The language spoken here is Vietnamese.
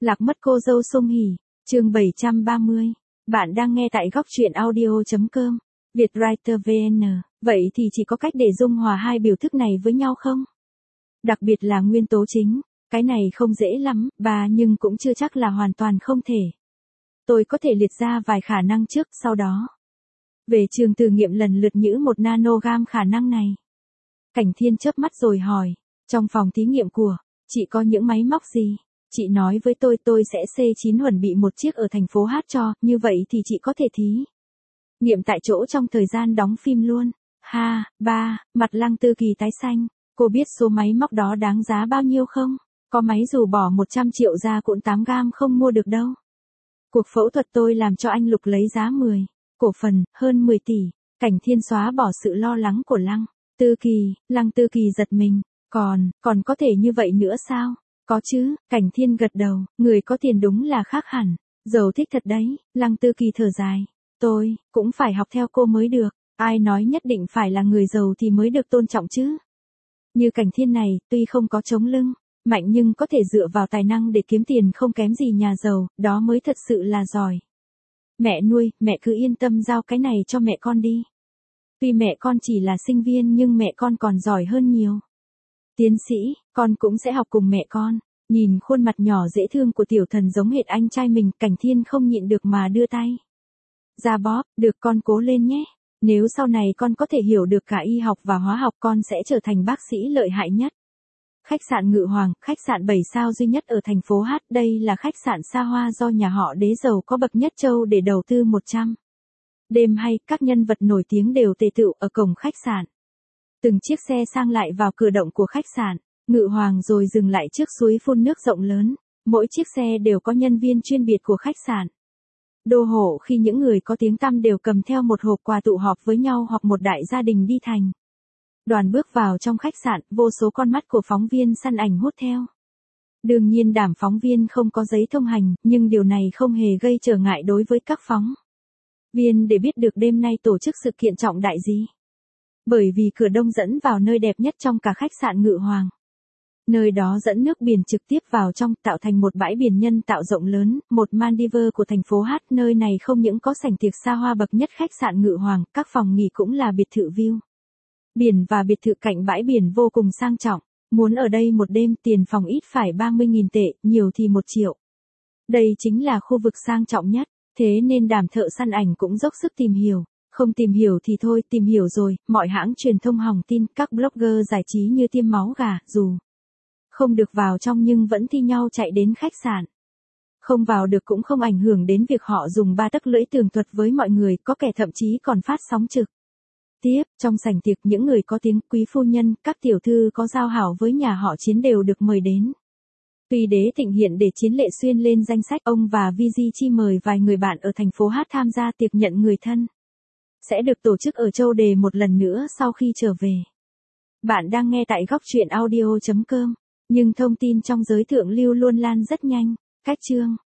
Lạc mất cô dâu Song Hỷ, chương 730. Bạn đang nghe tại góc truyện audio.com. Vietwriter VN. Vậy thì chỉ có cách để dung hòa hai biểu thức này với nhau không? Đặc biệt là nguyên tố chính, cái này không dễ lắm, nhưng cũng chưa chắc là hoàn toàn không thể. Tôi có thể liệt ra vài khả năng trước, sau đó về trường thử nghiệm lần lượt như một nanogam khả năng này. Cảnh Thiên chớp mắt rồi hỏi, trong phòng thí nghiệm của chị có những máy móc gì? Chị nói với tôi sẽ C9 chuẩn bị một chiếc ở thành phố Hát cho, như vậy thì chị có thể thí nghiệm tại chỗ trong thời gian đóng phim luôn. Ha, mặt Lăng Tư Kỳ tái xanh, cô biết số máy móc đó đáng giá bao nhiêu không? Có máy dù bỏ 100 triệu ra cũng 8 gam không mua được đâu. Cuộc phẫu thuật tôi làm cho anh Lục lấy giá 10 cổ phần, hơn 10 tỷ. Cảnh Thiên xóa bỏ sự lo lắng của Lăng Tư Kỳ. Lăng Tư Kỳ giật mình, còn có thể như vậy nữa sao? Có chứ, Cảnh Thiên gật đầu, người có tiền đúng là khác hẳn. Giàu thích thật đấy. Lăng Tư Kỳ thở dài, tôi cũng phải học theo cô mới được. Ai nói nhất định phải là người giàu thì mới được tôn trọng chứ? Như Cảnh Thiên này, tuy không có chống lưng mạnh nhưng có thể dựa vào tài năng để kiếm tiền không kém gì nhà giàu, đó mới thật sự là giỏi. Mẹ nuôi, mẹ cứ yên tâm giao cái này cho mẹ con đi. Tuy mẹ con chỉ là sinh viên nhưng mẹ con còn giỏi hơn nhiều. Tiến sĩ, con cũng sẽ học cùng mẹ con. Nhìn khuôn mặt nhỏ dễ thương của tiểu thần giống hệt anh trai mình, Cảnh Thiên không nhịn được mà đưa tay ra bóp, được con cố lên nhé. Nếu sau này con có thể hiểu được cả y học và hóa học con sẽ trở thành bác sĩ lợi hại nhất. Khách sạn Ngự Hoàng, khách sạn 7 sao duy nhất ở thành phố Hát, đây là khách sạn xa hoa do nhà họ đế giàu có bậc nhất châu để đầu tư 100. Đêm hay, các nhân vật nổi tiếng đều tề tựu ở cổng khách sạn. Từng chiếc xe sang lại vào cửa động của khách sạn Ngự Hoàng rồi dừng lại trước suối phun nước rộng lớn. Mỗi chiếc xe đều có nhân viên chuyên biệt của khách sạn đô hộ khi những người có tiếng tăm đều cầm theo một hộp quà tụ họp với nhau hoặc một đại gia đình đi thành đoàn bước vào trong khách sạn, vô số con mắt của phóng viên săn ảnh hút theo. Đương nhiên đảm phóng viên không có giấy thông hành, nhưng điều này không hề gây trở ngại đối với các phóng viên để biết được đêm nay tổ chức sự kiện trọng đại gì. Bởi vì cửa đông dẫn vào nơi đẹp nhất trong cả khách sạn Ngự Hoàng. Nơi đó dẫn nước biển trực tiếp vào trong, tạo thành một bãi biển nhân tạo rộng lớn, một Maldives của thành phố Hát. Nơi này không những có sảnh tiệc xa hoa bậc nhất khách sạn Ngự Hoàng, các phòng nghỉ cũng là biệt thự view biển và biệt thự cạnh bãi biển vô cùng sang trọng. Muốn ở đây một đêm, tiền phòng ít phải 30.000 tệ, nhiều thì 1 triệu. Đây chính là khu vực sang trọng nhất, thế nên đàm thợ săn ảnh cũng dốc sức tìm hiểu. Không tìm hiểu thì thôi, tìm hiểu rồi, mọi hãng truyền thông hòng tin, các blogger giải trí như tiêm máu gà, dù không được vào trong nhưng vẫn thi nhau chạy đến khách sạn. Không vào được cũng không ảnh hưởng đến việc họ dùng 3 tấc lưỡi tường thuật với mọi người, có kẻ thậm chí còn phát sóng trực tiếp. Trong sảnh tiệc, những người có tiếng, quý phu nhân, các tiểu thư có giao hảo với nhà họ Chiến đều được mời đến. Tuy đế thịnh hiện để Chiến Lệ Xuyên lên danh sách, ông và Vi Chi mời vài người bạn ở thành phố Hát tham gia tiệc nhận người thân. Sẽ được tổ chức ở Châu Đề một lần nữa sau khi trở về. Bạn đang nghe tại góc truyện audio.com. Nhưng thông tin trong giới thượng lưu luôn lan rất nhanh. Cách chương